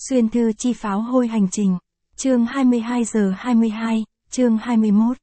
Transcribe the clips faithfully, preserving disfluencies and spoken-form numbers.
Xuyên thư chi pháo hôi hành trình. Chương hai mươi hai giờ hai mươi hai, chương hai mươi mốt.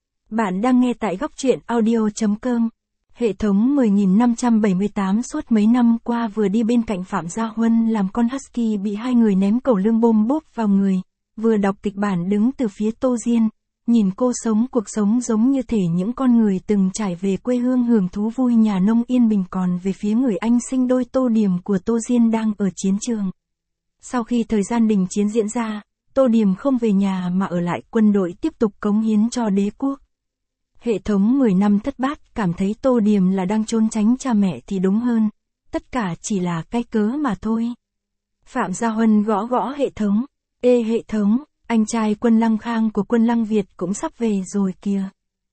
Bạn đang nghe tại góc truyện audio.com. Hệ thống mười nghìn năm trăm bảy mươi tám suốt mấy năm qua vừa đi bên cạnh Phạm Gia Huân làm con husky bị hai người ném cẩu lương bôm bốp vào người, vừa đọc kịch bản đứng từ phía Tô Diên, nhìn cô sống cuộc sống giống như thể những con người từng trải về quê hương hưởng thú vui nhà nông yên bình, còn về phía người anh sinh đôi Tô Điềm của Tô Diên đang ở chiến trường. Sau khi thời gian đình chiến diễn ra, Tô Điềm không về nhà mà ở lại quân đội tiếp tục cống hiến cho đế quốc. Hệ thống mười năm thất bát cảm thấy Tô Điềm là đang trốn tránh cha mẹ thì đúng hơn, tất cả chỉ là cái cớ mà thôi. Phạm Gia Huân gõ gõ hệ thống, ê hệ thống, anh trai Quân Lăng Khang của Quân Lăng Việt cũng sắp về rồi kìa.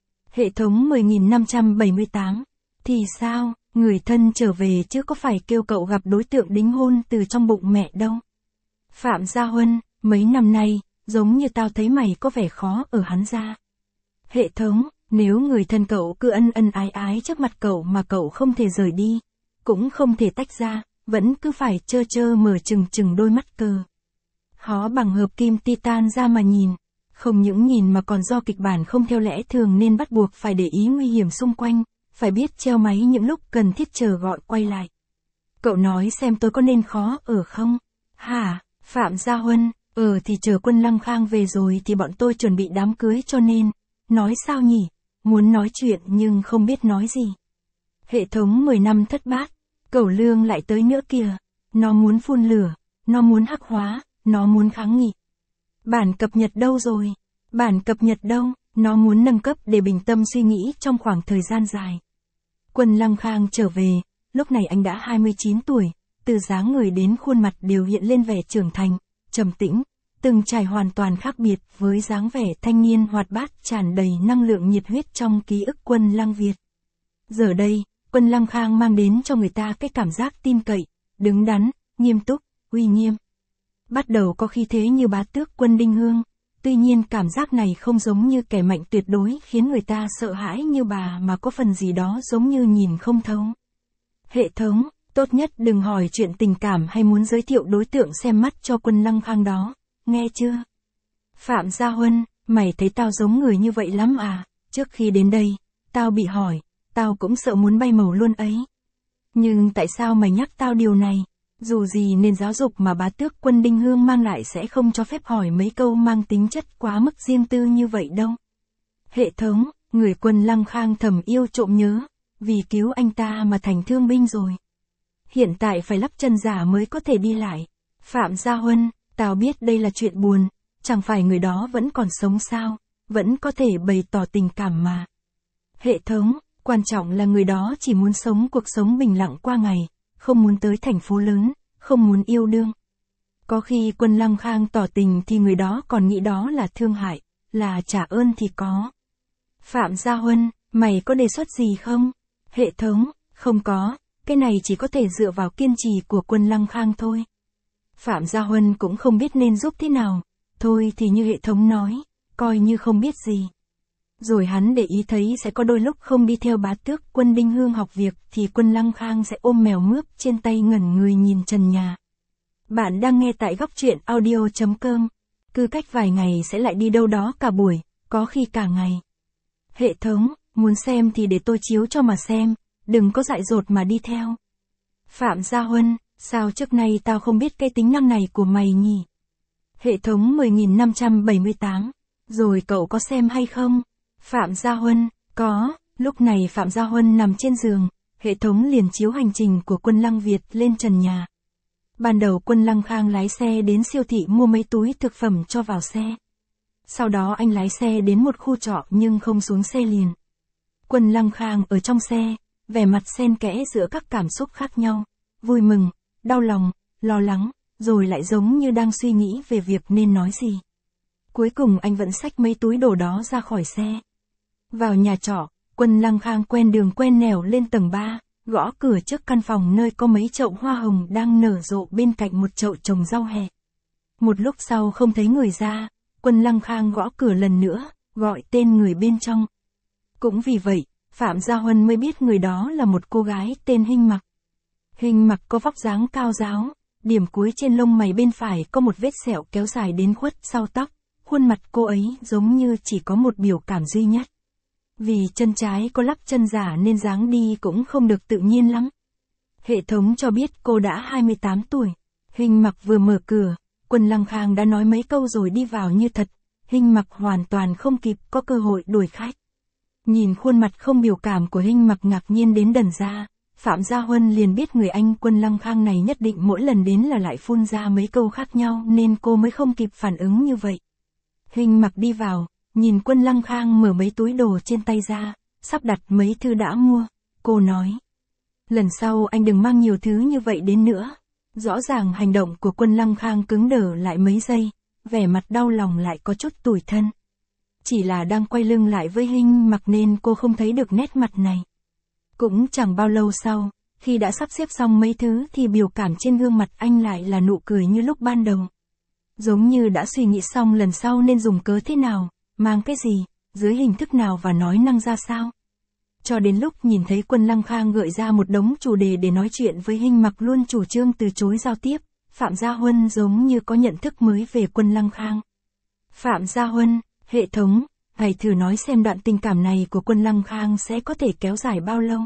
Hệ thống mười nghìn năm trăm bảy mươi tám, thì sao, người thân trở về chứ có phải kêu cậu gặp đối tượng đính hôn từ trong bụng mẹ đâu. Phạm Gia Huân, mấy năm nay, giống như tao thấy mày có vẻ khó ở hắn ra. Hệ thống, nếu người thân cậu cứ ân ân ái ái trước mặt cậu mà cậu không thể rời đi, cũng không thể tách ra, vẫn cứ phải trơ trơ mở trừng trừng đôi mắt cờ. Hó bằng hợp kim titan ra mà nhìn, không những nhìn mà còn do kịch bản không theo lẽ thường nên bắt buộc phải để ý nguy hiểm xung quanh, phải biết treo máy những lúc cần thiết chờ gọi quay lại. Cậu nói xem tôi có nên khó ở không? Hả? Phạm Gia Huân, ờ thì chờ Quân Lăng Khang về rồi thì bọn tôi chuẩn bị đám cưới cho nên, nói sao nhỉ, muốn nói chuyện nhưng không biết nói gì. Hệ thống mười năm thất bát, cẩu lương lại tới nữa kìa, nó muốn phun lửa, nó muốn hắc hóa, nó muốn kháng nghị. Bản cập nhật đâu rồi? Bản cập nhật đâu? Nó muốn nâng cấp để bình tâm suy nghĩ trong khoảng thời gian dài. Quân Lăng Khang trở về, lúc này anh đã hai mươi chín tuổi. Từ dáng người đến khuôn mặt đều hiện lên vẻ trưởng thành, trầm tĩnh, từng trải hoàn toàn khác biệt với dáng vẻ thanh niên hoạt bát tràn đầy năng lượng nhiệt huyết trong ký ức Quân Lăng Việt. Giờ đây, Quân Lăng Khang mang đến cho người ta cái cảm giác tin cậy, đứng đắn, nghiêm túc, uy nghiêm. Bắt đầu có khí thế như bá tước Quân Đinh Hương, tuy nhiên cảm giác này không giống như kẻ mạnh tuyệt đối khiến người ta sợ hãi như bà mà có phần gì đó giống như nhìn không thấu. Hệ thống, tốt nhất đừng hỏi chuyện tình cảm hay muốn giới thiệu đối tượng xem mắt cho Quân Lăng Khang đó, nghe chưa? Phạm Gia Huân, mày thấy tao giống người như vậy lắm à? Trước khi đến đây, tao bị hỏi, tao cũng sợ muốn bay màu luôn ấy. Nhưng tại sao mày nhắc tao điều này? Dù gì nền giáo dục mà bá tước Quân Đinh Hương mang lại sẽ không cho phép hỏi mấy câu mang tính chất quá mức riêng tư như vậy đâu. Hệ thống, người Quân Lăng Khang thầm yêu trộm nhớ, vì cứu anh ta mà thành thương binh rồi. Hiện tại phải lắp chân giả mới có thể đi lại. Phạm Gia Huân, tao biết đây là chuyện buồn, chẳng phải người đó vẫn còn sống sao, vẫn có thể bày tỏ tình cảm mà. Hệ thống, quan trọng là người đó chỉ muốn sống cuộc sống bình lặng qua ngày, không muốn tới thành phố lớn, không muốn yêu đương. Có khi Quân Lăng Khang tỏ tình thì người đó còn nghĩ đó là thương hại, là trả ơn thì có. Phạm Gia Huân, mày có đề xuất gì không? Hệ thống, không có. Cái này chỉ có thể dựa vào kiên trì của Quân Lăng Khang thôi. Phạm Gia Huân cũng không biết nên giúp thế nào. Thôi thì như hệ thống nói, coi như không biết gì. Rồi hắn để ý thấy sẽ có đôi lúc không đi theo bá tước Quân Đinh Hương học việc thì Quân Lăng Khang sẽ ôm mèo mướp trên tay ngẩn người nhìn trần nhà. Bạn đang nghe tại góc truyện audio.com. Cứ cách vài ngày sẽ lại đi đâu đó cả buổi, có khi cả ngày. Hệ thống, muốn xem thì để tôi chiếu cho mà xem. Đừng có dại dột mà đi theo. Phạm Gia Huân, sao trước nay tao không biết cái tính năng này của mày nhỉ? Hệ thống mười nghìn năm trăm bảy mươi tám, rồi cậu có xem hay không? Phạm Gia Huân, có, lúc này Phạm Gia Huân nằm trên giường, hệ thống liền chiếu hành trình của Quân Lăng Việt lên trần nhà. Ban đầu Quân Lăng Khang lái xe đến siêu thị mua mấy túi thực phẩm cho vào xe. Sau đó anh lái xe đến một khu trọ nhưng không xuống xe liền. Quân Lăng Khang ở trong xe, vẻ mặt xen kẽ giữa các cảm xúc khác nhau, vui mừng, đau lòng, lo lắng, rồi lại giống như đang suy nghĩ về việc nên nói gì. Cuối cùng anh vẫn xách mấy túi đồ đó ra khỏi xe. Vào nhà trọ, Quân Lăng Khang quen đường quen nẻo lên tầng ba, gõ cửa trước căn phòng nơi có mấy chậu hoa hồng đang nở rộ bên cạnh một chậu trồng rau hè. Một lúc sau không thấy người ra, Quân Lăng Khang gõ cửa lần nữa, gọi tên người bên trong. Cũng vì vậy, Phạm Gia Huân mới biết người đó là một cô gái tên Hinh Mặc. Hinh Mặc có vóc dáng cao ráo, điểm cuối trên lông mày bên phải có một vết sẹo kéo dài đến khuất sau tóc, khuôn mặt cô ấy giống như chỉ có một biểu cảm duy nhất. Vì chân trái có lắp chân giả nên dáng đi cũng không được tự nhiên lắm. Hệ thống cho biết cô đã hai mươi tám tuổi. Hình Mặc vừa mở cửa, Quân Lăng Khang đã nói mấy câu rồi đi vào như thật. Hình Mặc hoàn toàn không kịp có cơ hội đuổi khách. Nhìn khuôn mặt không biểu cảm của Hình Mặc ngạc nhiên đến đần ra, Phạm Gia Huân liền biết người anh Quân Lăng Khang này nhất định mỗi lần đến là lại phun ra mấy câu khác nhau nên cô mới không kịp phản ứng như vậy. Hình Mặc đi vào, nhìn Quân Lăng Khang mở mấy túi đồ trên tay ra, sắp đặt mấy thứ đã mua, cô nói. Lần sau anh đừng mang nhiều thứ như vậy đến nữa. Rõ ràng hành động của Quân Lăng Khang cứng đờ lại mấy giây, vẻ mặt đau lòng lại có chút tủi thân. Chỉ là đang quay lưng lại với Hình Mặc nên cô không thấy được nét mặt này. Cũng chẳng bao lâu sau, khi đã sắp xếp xong mấy thứ thì biểu cảm trên gương mặt anh lại là nụ cười như lúc ban đầu. Giống như đã suy nghĩ xong lần sau nên dùng cớ thế nào, mang cái gì, dưới hình thức nào và nói năng ra sao. Cho đến lúc nhìn thấy Quân Lăng Khang gợi ra một đống chủ đề để nói chuyện với Hình Mặc luôn chủ trương từ chối giao tiếp, Phạm Gia Huân giống như có nhận thức mới về Quân Lăng Khang. Phạm Gia Huân, hệ thống, hãy thử nói xem đoạn tình cảm này của Quân Lăng Khang sẽ có thể kéo dài bao lâu.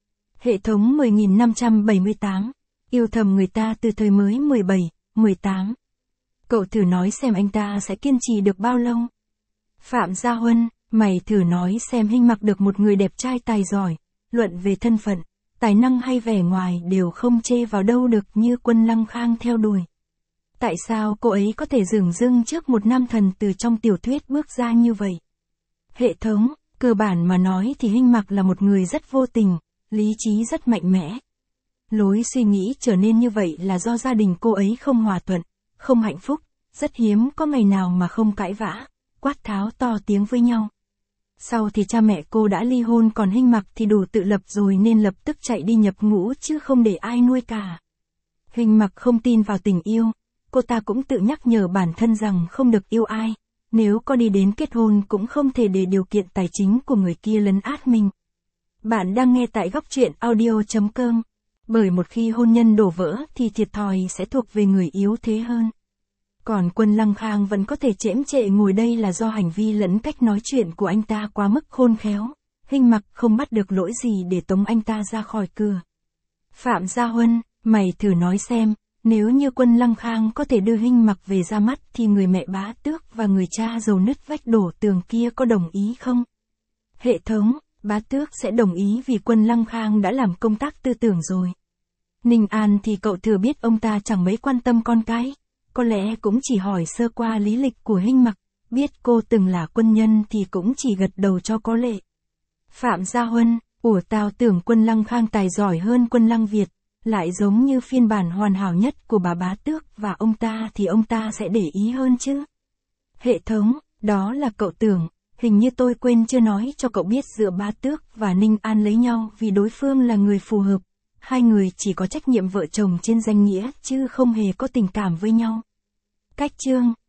Hệ thống mười nghìn năm trăm bảy mươi tám, yêu thầm người ta từ thời mới mười bảy, mười tám. Cậu thử nói xem anh ta sẽ kiên trì được bao lâu. Phạm Gia Huân, mày thử nói xem Hình Mặc được một người đẹp trai tài giỏi, luận về thân phận, tài năng hay vẻ ngoài đều không chê vào đâu được như Quân Lăng Khang theo đuổi. Tại sao cô ấy có thể dửng dưng trước một nam thần từ trong tiểu thuyết bước ra như vậy? Hệ thống, cơ bản mà nói thì Hình Mặc là một người rất vô tình, lý trí rất mạnh mẽ. Lối suy nghĩ trở nên như vậy là do gia đình cô ấy không hòa thuận, không hạnh phúc, rất hiếm có ngày nào mà không cãi vã, quát tháo to tiếng với nhau. Sau thì cha mẹ cô đã ly hôn còn Hình Mặc thì đủ tự lập rồi nên lập tức chạy đi nhập ngũ chứ không để ai nuôi cả. Hình Mặc không tin vào tình yêu, cô ta cũng tự nhắc nhở bản thân rằng không được yêu ai, nếu có đi đến kết hôn cũng không thể để điều kiện tài chính của người kia lấn át mình. Bạn đang nghe tại góc truyện audio chấm com, bởi một khi hôn nhân đổ vỡ thì thiệt thòi sẽ thuộc về người yếu thế hơn. Còn Quân Lăng Khang vẫn có thể chễm chệ ngồi đây là do hành vi lẫn cách nói chuyện của anh ta quá mức khôn khéo. Hình Mặc không bắt được lỗi gì để tống anh ta ra khỏi cửa. Phạm Gia Huân, mày thử nói xem, nếu như Quân Lăng Khang có thể đưa Hình Mặc về ra mắt thì người mẹ Bá Tước và người cha giàu nứt vách đổ tường kia có đồng ý không? Hệ thống, Bá Tước sẽ đồng ý vì Quân Lăng Khang đã làm công tác tư tưởng rồi. Ninh An thì cậu thừa biết ông ta chẳng mấy quan tâm con cái. Có lẽ cũng chỉ hỏi sơ qua lý lịch của Hình Mặc, biết cô từng là quân nhân thì cũng chỉ gật đầu cho có lệ. Phạm Gia Huân, ủa tao tưởng Quân Lăng Khang tài giỏi hơn Quân Lăng Việt, lại giống như phiên bản hoàn hảo nhất của bà Bá Tước và ông ta thì ông ta sẽ để ý hơn chứ. Hệ thống, đó là cậu tưởng, hình như tôi quên chưa nói cho cậu biết giữa Bá Tước và Ninh An lấy nhau vì đối phương là người phù hợp. Hai người chỉ có trách nhiệm vợ chồng trên danh nghĩa chứ không hề có tình cảm với nhau. Cách chương